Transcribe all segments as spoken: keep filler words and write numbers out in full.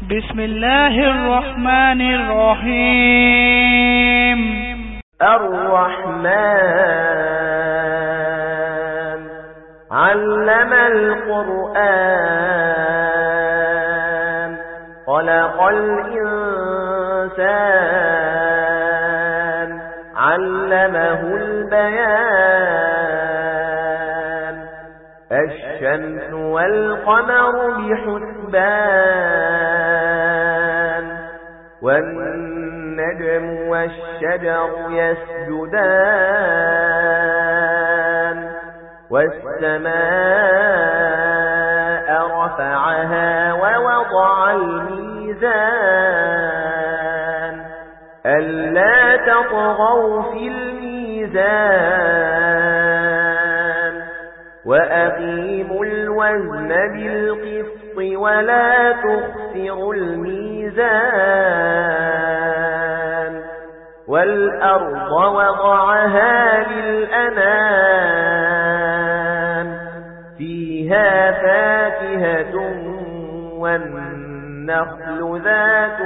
بسم الله الرحمن الرحيم. الرحمن علم القرآن خلق الإنسان علمه البيان الشمس والقمر بحسبان والنجم والشجر يسجدان والسماء رفعها ووضع الميزان ألا تطغوا في الميزان وأقيموا الوزن بالقسط ولا تخسروا الميزان والأرض وضعها للأنام فيها فاكهة والنخل ذات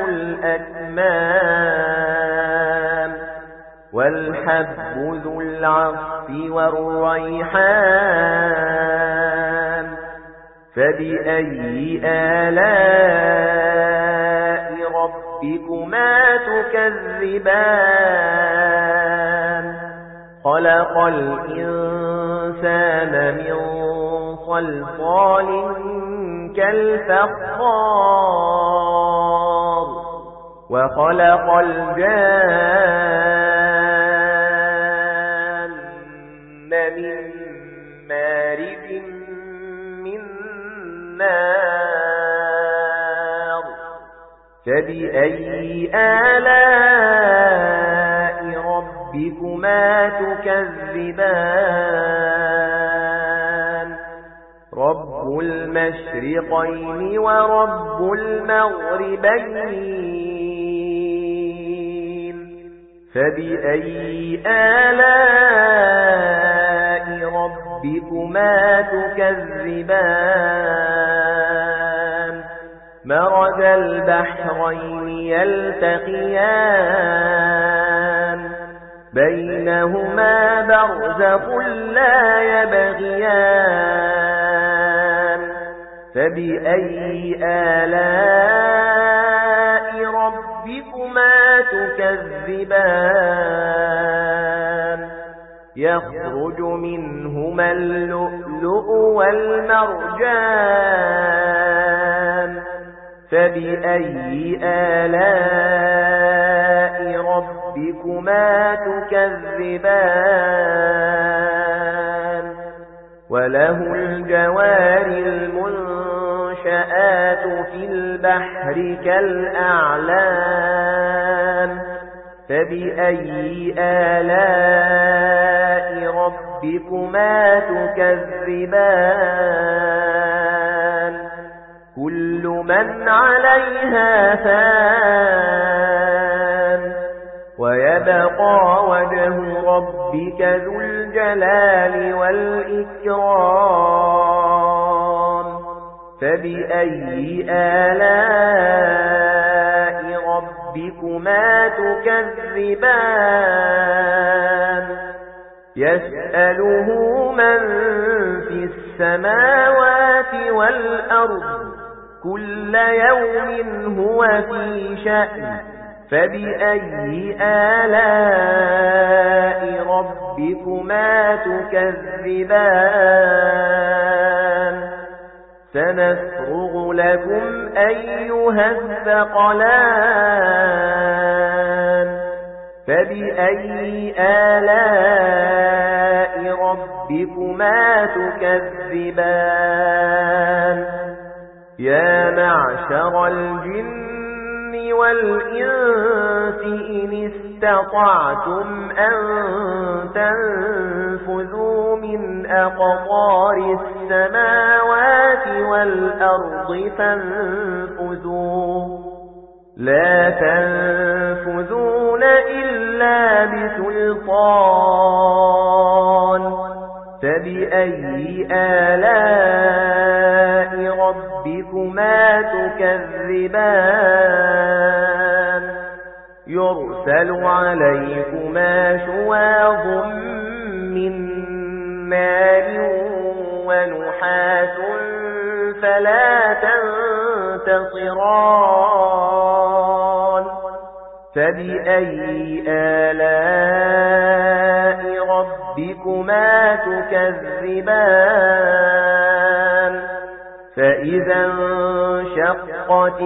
الأكمام والحب ذو العصف والريحان فبأي آلاء ربكما تكذبان خلق الإنسان من صلصال كالفخار وخلق الجان من مارج من نار فبأي آلاء ربكما تكذبان رب المشرقين ورب المغربين فبأي آلاء ربكما تكذبان مرج البحرين يلتقيان بينهما برزخ لا يبغيان فبأي آلاء ربكما تكذبان يخرج منهما اللؤلؤ والمرجان فبأي آلاء ربكما تكذبان وله الجوار المنشآت في البحر كالأعلام فبأي آلاء ربكما تكذبان كل من عليها فان ويبقى وجه ربك ذو الجلال والإكرام فبأي آلاء ربكما تكذبان يسأله من في السماوات والأرض كل يوم هو في شأن فبأي آلاء ربكما تكذبان سنفرغ لكم أيها الثقلان فبأي آلاء ربكما تكذبان يا معشر الجن والإنس إن استطعتم أن تنفذوا من أقطار السماوات والأرض فانفذوا لا تنفذون إلا بسلطان فبأي آلاء ربكما تكذبان تكذبان يرسل عليكما شواظ من نار ونحاس فلا تنتصران فبأي آلاء ربكما تكذبان فإذا انشقت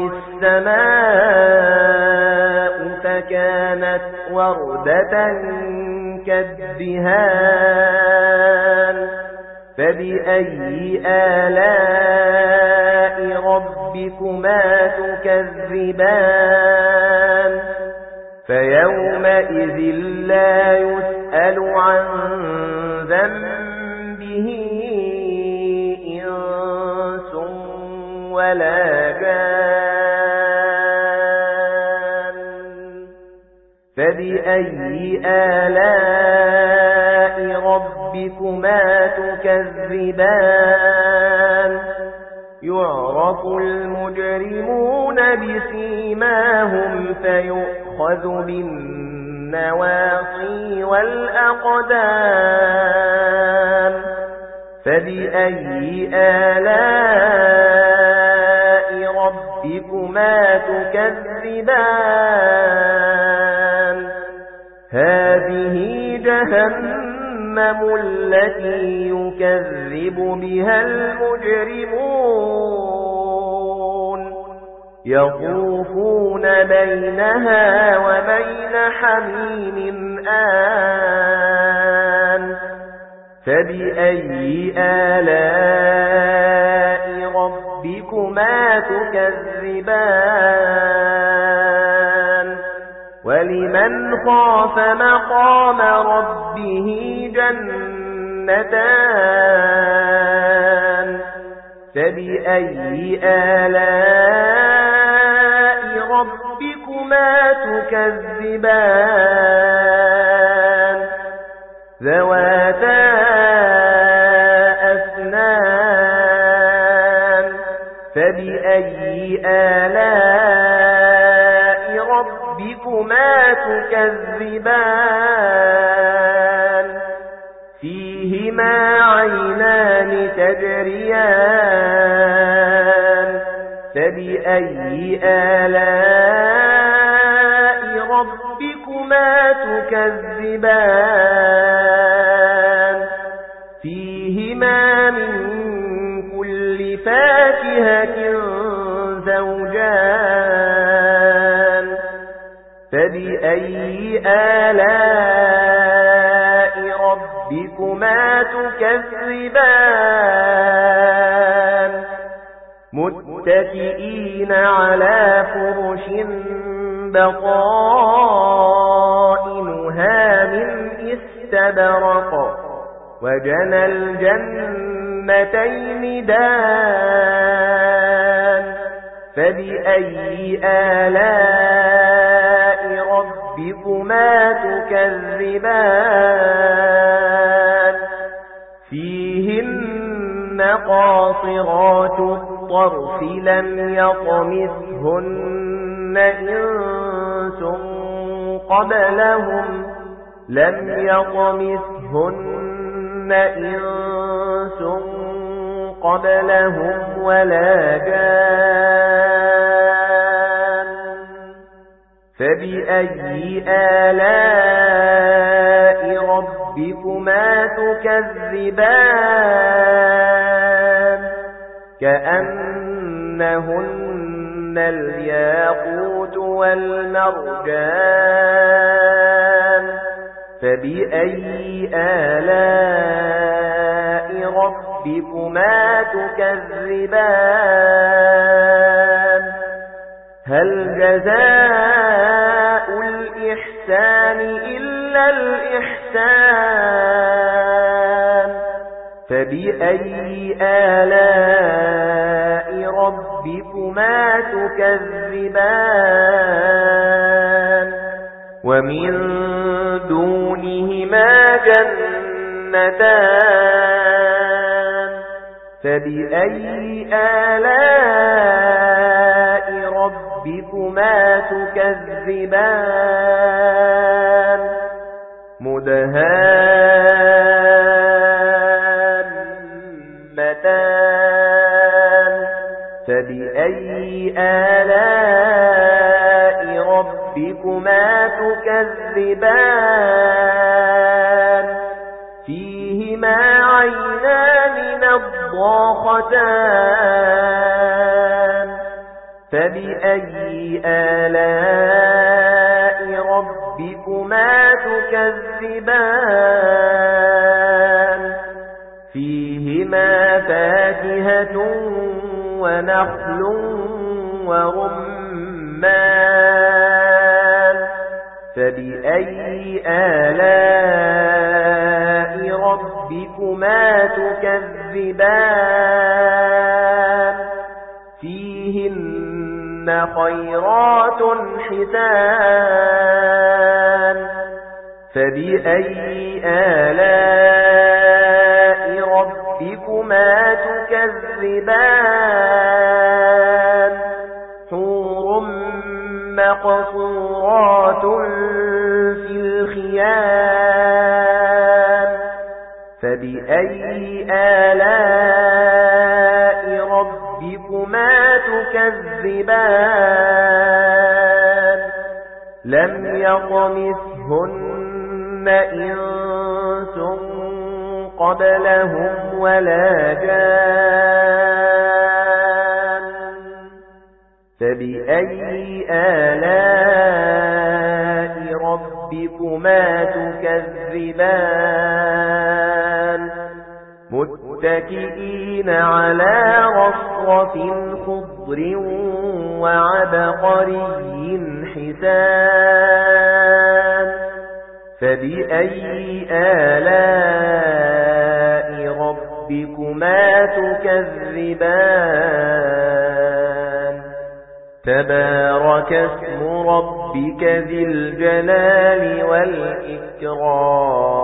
السماء فكانت وردة كالدهان فبأي آلاء ربكما تكذبان فيومئذ لا يسأل عن ذنبه إنس ولا جان فبأي آلاء ربكما تكذبان يعرف المجرمون بسيماهم فيؤخذ بالنواصي والأقدام فبأي آلاء ربكما تكذبان هذه جهنم التي يكذب بها المجرمون يطوفون بينها وبين حميم آن فبأي آلاء ربكما تكذبان ولمن خاف مقام ربه جنتان فبأي آلاء ربكما تكذبان ذواتا أفنان فبأي آلاء ربكما تكذبان فيهما عينان تجريان فبأي آلاء ربكما تكذبان فيهما من كل فاكهة زوجان فبأي آلاء ربكما تكذبان متكئين على فرش بطائنها من استبرق وجنى الجنتين دان فبأي آلاء ربكما تكذبان فيهن قاصرات الطرف لم يطمثهن إنس قبلهم لم يطمثهن إنس قبلهم ولا جان فبأي آلاء ربكما تكذبان كأنهن الياقوت والمرجان فبأي آلاء ربكما تكذبان هل جزاء الإحسان إلا الإحسان فبأي آلاء ربكما تكذبان ومن دونهما جنتان فبأي آلاء ربكما تكذبان مدهامتان فبأي آلاء ربكما تكذبان فيهما عينان نضاختان فبأي آلاء ربكما تكذبان فيهما فاكهة ونخل ورمان فبأي آلاء ربكما تكذبان فيهن خيرات حسان فبأي آلاء ربكما تكذبان حور مقصورات في الخيام فبأي آلاء ربكما تكذبان لم يطمثهن إنس قبلهم ولا جان فبأي آلاء ربكما تكذبان متكئين على رصرف خضر وعبقري حسان فبأي آلاء ربكما تكذبان تبارك اسم ربك ذي الجلال والإكرام